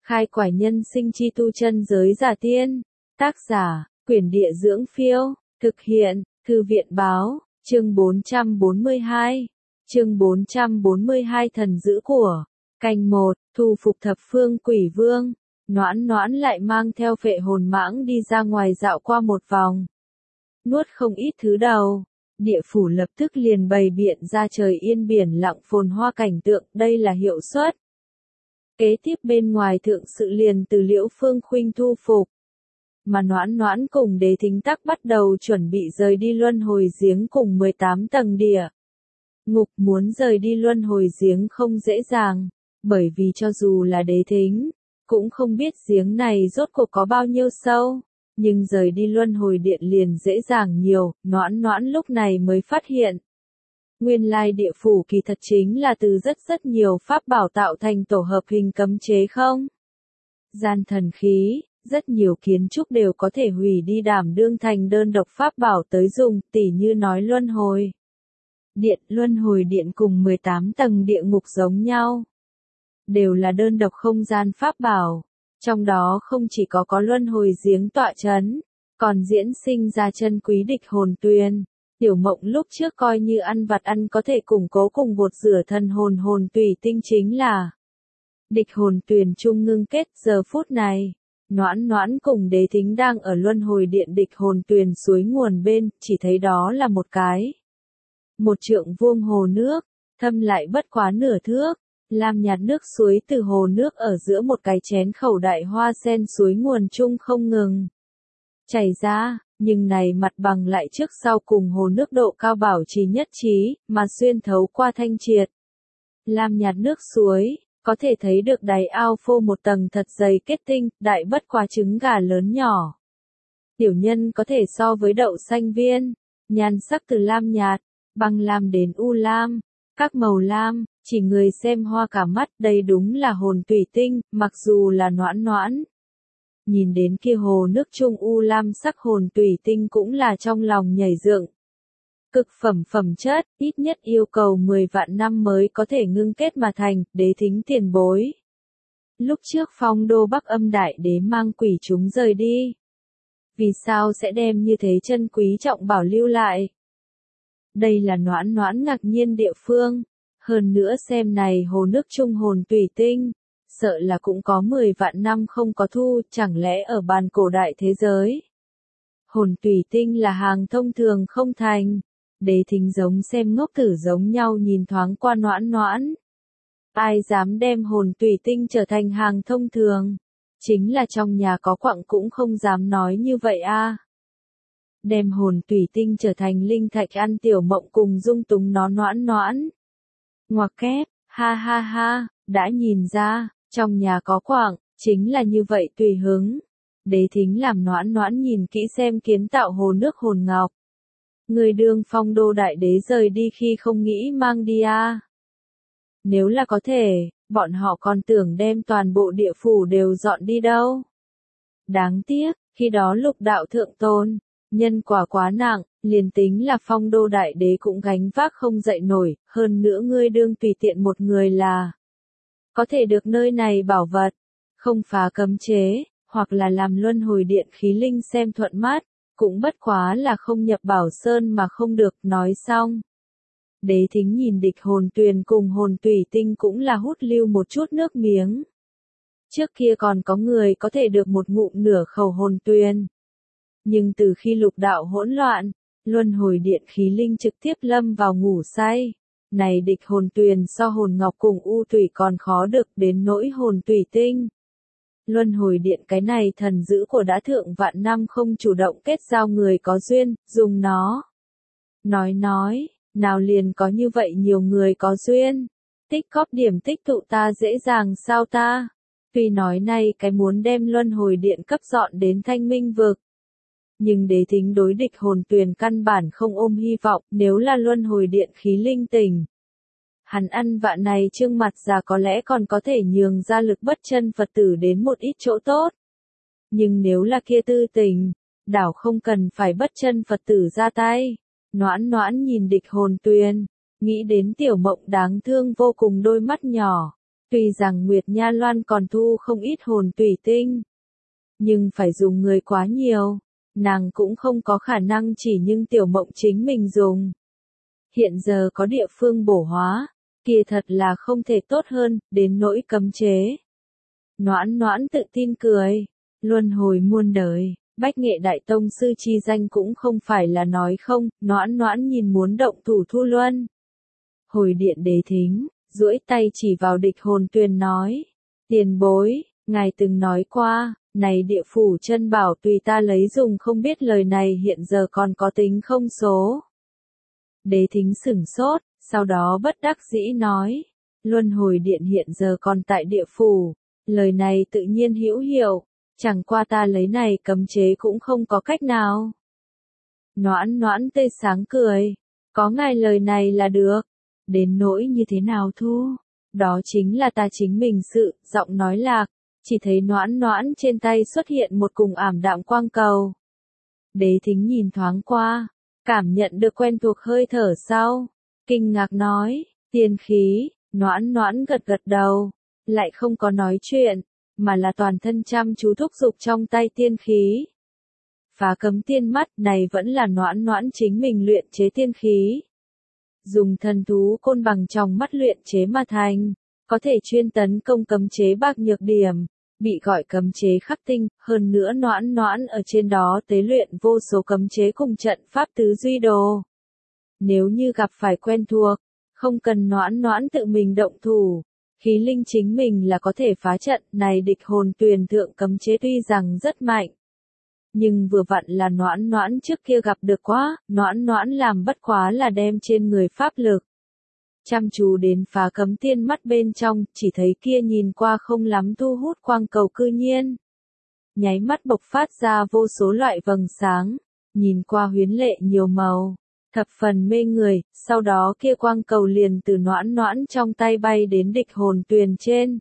Khai quải nhân sinh chi tu chân giới giả tiên. Tác giả, Quyển Địa Dưỡng Phiêu. Thực hiện, Thư viện Báo. Chương 442. Chương 442 Thần Dữ Của. Canh 1, thu phục thập phương quỷ vương. Noãn Noãn lại mang theo phệ hồn mãng đi ra ngoài dạo qua một vòng. Nuốt không ít thứ đầu. Địa phủ lập tức liền bày biện ra trời yên biển lặng phồn hoa cảnh tượng, đây là hiệu suất. Kế tiếp bên ngoài thượng sự liền từ Liễu Phương Khuynh thu phục. Mà Noãn Noãn cùng Đế Thính Tắc bắt đầu chuẩn bị rời đi luân hồi giếng cùng 18 tầng địa ngục. Muốn rời đi luân hồi giếng không dễ dàng, bởi vì cho dù là Đế Thính, cũng không biết giếng này rốt cuộc có bao nhiêu sâu. Nhưng rời đi luân hồi điện liền dễ dàng nhiều, Noãn Noãn lúc này mới phát hiện. Nguyên lai địa phủ kỳ thật chính là từ rất nhiều pháp bảo tạo thành tổ hợp hình cấm chế không? Gian thần khí, rất nhiều kiến trúc đều có thể hủy đi đảm đương thành đơn độc pháp bảo tới dùng, tỉ như nói luân hồi điện cùng 18 tầng địa ngục giống nhau. Đều là đơn độc không gian pháp bảo. Trong đó không chỉ có luân hồi giếng tọa chấn, còn diễn sinh ra chân quý địch hồn tuyền. Tiểu Mộng lúc trước coi như ăn vặt ăn có thể củng cố cùng bột rửa thần hồn tùy tinh chính là địch hồn tuyền trung ngưng kết. Giờ phút này, Noãn Noãn cùng Đế Thính đang ở luân hồi điện địch hồn tuyền suối nguồn bên, chỉ thấy đó là một trượng vuông hồ nước, thâm lại bất quá nửa thước. Lam nhạt nước suối từ hồ nước ở giữa một cái chén khẩu đại hoa sen suối nguồn chung không ngừng chảy ra, nhưng này mặt bằng lại trước sau cùng hồ nước độ cao bảo trì nhất trí, mà xuyên thấu qua thanh triệt. Lam nhạt nước suối, có thể thấy được đáy ao phô một tầng thật dày kết tinh, đại bất quá trứng gà lớn nhỏ. Tiểu nhân có thể so với đậu xanh viên, nhan sắc từ lam nhạt, băng lam đến u lam, các màu lam. Chỉ người xem hoa cả mắt, đây đúng là hồn tùy tinh, mặc dù là Noãn Noãn. Nhìn đến kia hồ nước trung u lam sắc hồn tùy tinh cũng là trong lòng nhảy dựng. Cực phẩm chất, ít nhất yêu cầu 10 vạn năm mới có thể ngưng kết mà thành. Đế Thính tiền bối. Lúc trước Phong Đô Bắc Âm Đại Đế mang quỷ chúng rời đi. Vì sao sẽ đem như thế chân quý trọng bảo lưu lại? Đây là Noãn Noãn ngạc nhiên địa phương. Hơn nữa xem này hồ nước trung hồn tùy tinh, sợ là cũng có 10 vạn năm không có thu, chẳng lẽ ở bàn cổ đại thế giới. Hồn tùy tinh là hàng thông thường không thành. Đế Thính giống xem ngốc tử giống nhau nhìn thoáng qua Noãn Noãn. Ai dám đem hồn tùy tinh trở thành hàng thông thường? Chính là trong nhà có quặng cũng không dám nói như vậy a. Đem hồn tùy tinh trở thành linh thạch ăn Tiểu Mộng cùng dung túng nó Noãn Noãn. Ngoặc kép, ha, đã nhìn ra, trong nhà có quặng, chính là như vậy tùy hứng. Đế Thính làm Noãn Noãn nhìn kỹ xem kiến tạo hồ nước hồn ngọc. Người đương Phong Đô Đại Đế rời đi khi không nghĩ mang đi a. Nếu là có thể, bọn họ còn tưởng đem toàn bộ địa phủ đều dọn đi đâu. Đáng tiếc, khi đó lục đạo thượng tôn, nhân quả quá nặng, liền tính là Phong Đô Đại Đế cũng gánh vác không dậy nổi, hơn nữa ngươi đương tùy tiện một người là có thể được nơi này bảo vật, không phá cấm chế, hoặc là làm luân hồi điện khí linh xem thuận mắt, cũng bất quá là không nhập bảo sơn mà không được. Nói xong. Đế Thính nhìn địch hồn tuyền cùng hồn tùy tinh cũng là hút lưu một chút nước miếng. Trước kia còn có người có thể được một ngụm nửa khẩu hồn tuyền. Nhưng từ khi lục đạo hỗn loạn, luân hồi điện khí linh trực tiếp lâm vào ngủ say. Này địch hồn tuyền so hồn ngọc cùng u thủy còn khó được đến nỗi hồn tùy tinh. Luân hồi điện cái này thần dữ của đã thượng vạn năm không chủ động kết giao người có duyên, dùng nó. Nói, nào liền có như vậy nhiều người có duyên. Tích góp điểm tích tụ ta dễ dàng sao ta? Tuy nói này cái muốn đem luân hồi điện cấp dọn đến Thanh Minh vực. Nhưng Đế Thính đối địch hồn tuyền căn bản không ôm hy vọng, nếu là luân hồi điện khí linh tình. Hắn ăn vạ này trương mặt già có lẽ còn có thể nhường ra lực bất chân Phật tử đến một ít chỗ tốt. Nhưng nếu là kia tư tình, đảo không cần phải bất chân Phật tử ra tay. Noãn Noãn nhìn địch hồn tuyền, nghĩ đến Tiểu Mộng đáng thương vô cùng đôi mắt nhỏ. Tuy rằng Nguyệt Nha Loan còn thu không ít hồn tủy tinh, nhưng phải dùng người quá nhiều, nàng cũng không có khả năng chỉ nhưng Tiểu Mộng chính mình dùng. Hiện giờ có địa phương bổ hóa, kia thật là không thể tốt hơn, đến nỗi cấm chế. Noãn Noãn tự tin cười, luân hồi muôn đời, Bách Nghệ Đại Tông sư chi danh cũng không phải là nói không, Noãn Noãn nhìn muốn động thủ thu luân. Hồi điện Đế Thính, duỗi tay chỉ vào Địch Hồn Tuyền nói, tiền bối, ngài từng nói qua, này địa phủ chân bảo tùy ta lấy dùng, không biết lời này hiện giờ còn có tính không số. Đế Thính sửng sốt, sau đó bất đắc dĩ nói, luân hồi điện hiện giờ còn tại địa phủ, lời này tự nhiên hữu hiệu, chẳng qua ta lấy này cấm chế cũng không có cách nào. Noãn Noãn tươi sáng cười, có ngài lời này là được, đến nỗi như thế nào thu, đó chính là ta chính mình sự, giọng nói lạc, chỉ thấy Noãn Noãn trên tay xuất hiện một cùng ảm đạm quang cầu. Đế Thính nhìn thoáng qua, cảm nhận được quen thuộc hơi thở sau, kinh ngạc nói, tiên khí. Noãn Noãn gật gật đầu, lại không có nói chuyện, mà là toàn thân chăm chú thúc giục trong tay tiên khí. Phá cấm tiên mắt này vẫn là Noãn Noãn chính mình luyện chế tiên khí. Dùng thần thú côn bằng trong mắt luyện chế mà thành, có thể chuyên tấn công cấm chế bạc nhược điểm, bị gọi cấm chế khắc tinh, hơn nữa Noãn Noãn ở trên đó tế luyện vô số cấm chế cùng trận pháp tứ duy đồ. Nếu như gặp phải quen thuộc, không cần Noãn Noãn tự mình động thủ, khí linh chính mình là có thể phá trận. Này Địch Hồn Tuyền thượng cấm chế tuy rằng rất mạnh, nhưng vừa vặn là Noãn Noãn trước kia gặp được quá, Noãn Noãn làm bất quá là đem trên người pháp lực. Chăm chú đến phá cấm tiên mắt bên trong, chỉ thấy kia nhìn qua không lắm thu hút quang cầu cư nhiên. Nháy mắt bộc phát ra vô số loại vầng sáng, nhìn qua huyến lệ nhiều màu, thập phần mê người, sau đó kia quang cầu liền từ Noãn Noãn trong tay bay đến Địch Hồn Tuyền trên.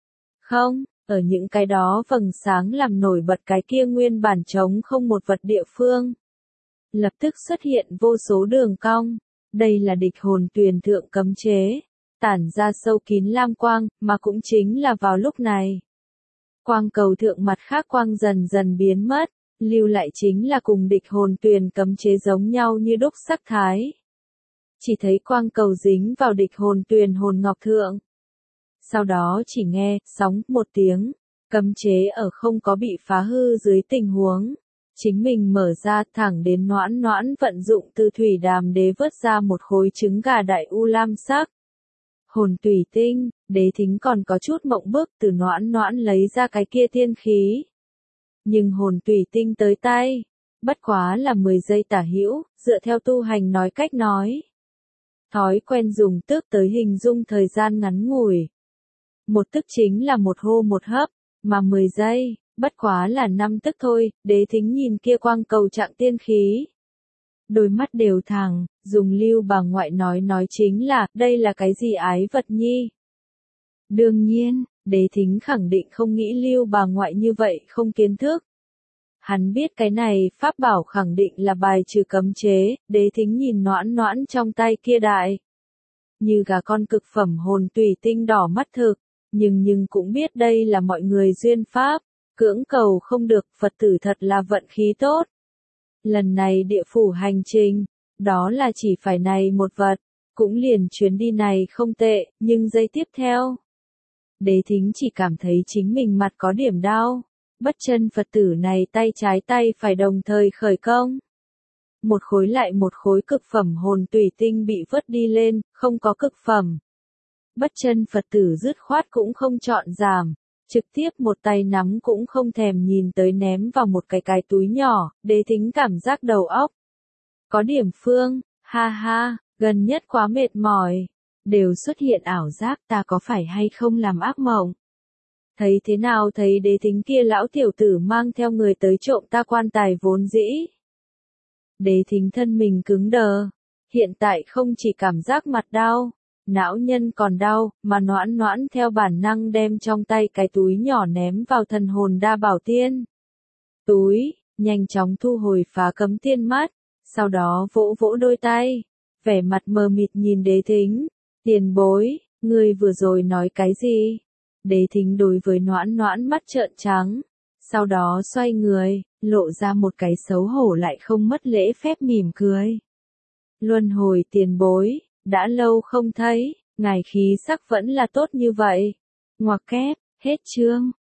Không, ở những cái đó vầng sáng làm nổi bật cái kia nguyên bản trống không một vật địa phương. Lập tức xuất hiện vô số đường cong, đây là Địch Hồn Tuyền thượng cấm chế, tản ra sâu kín lam quang, mà cũng chính là vào lúc này. Quang cầu thượng mặt khác quang dần dần biến mất, lưu lại chính là cùng Địch Hồn Tuyền cấm chế giống nhau như đúc sắc thái. Chỉ thấy quang cầu dính vào Địch Hồn Tuyền hồn ngọc thượng. Sau đó chỉ nghe, sóng, một tiếng, cấm chế ở không có bị phá hư dưới tình huống. Chính mình mở ra thẳng đến Noãn Noãn vận dụng từ thủy đàm đế vớt ra một khối trứng gà đại u lam sắc. Hồn tủy tinh, Đế Thính còn có chút mộng bức từ Noãn Noãn lấy ra cái kia tiên khí. Nhưng hồn tủy tinh tới tay, bất quá là 10 giây tả hữu, dựa theo tu hành nói cách nói. Thói quen dùng tức tới hình dung thời gian ngắn ngủi. Một tức chính là một hô một hấp, mà 10 giây, bất quá là 5 tức thôi. Đế Thính nhìn kia quang cầu trạng tiên khí, đôi mắt đều thẳng, dùng Lưu bà ngoại nói chính là, đây là cái gì ái vật nhi? Đương nhiên, Đế Thính khẳng định không nghĩ Lưu bà ngoại như vậy không kiến thức. Hắn biết cái này pháp bảo khẳng định là bài trừ cấm chế. Đế Thính nhìn Noãn Noãn trong tay kia đại, như gà con cực phẩm hồn tủy tinh đỏ mắt thực, nhưng cũng biết đây là mọi người duyên pháp, cưỡng cầu không được, Phật tử thật là vận khí tốt. Lần này địa phủ hành trình, đó là chỉ phải này một vật, cũng liền chuyến đi này không tệ, nhưng giây tiếp theo, Đế Thính chỉ cảm thấy chính mình mặt có điểm đau, bất chân Phật tử này tay trái tay phải đồng thời khởi công. Một khối lại một khối cực phẩm hồn tủy tinh bị vớt đi lên, không có cực phẩm. Bất chân Phật tử dứt khoát cũng không chọn giảm, trực tiếp một tay nắm cũng không thèm nhìn tới ném vào một cái túi nhỏ. Đế Thính cảm giác đầu óc có điểm phương, ha ha, gần nhất quá mệt mỏi, đều xuất hiện ảo giác, ta có phải hay không làm ác mộng. Thấy thế nào thấy Đế Thính kia lão tiểu tử mang theo người tới trộm ta quan tài vốn dĩ. Đế Thính thân mình cứng đờ, hiện tại không chỉ cảm giác mặt đau, não nhân còn đau, mà Noãn Noãn theo bản năng đem trong tay cái túi nhỏ ném vào thần hồn đa bảo tiên. Túi, nhanh chóng thu hồi phá cấm tiên mắt, sau đó vỗ vỗ đôi tay, vẻ mặt mờ mịt nhìn Đế Thính, tiền bối, ngươi vừa rồi nói cái gì? Đế Thính đối với Noãn Noãn mắt trợn trắng, sau đó xoay người, lộ ra một cái xấu hổ lại không mất lễ phép mỉm cười. Luân hồi tiền bối, đã lâu không thấy, ngài khí sắc vẫn là tốt như vậy. Ngoặc kép, hết chương.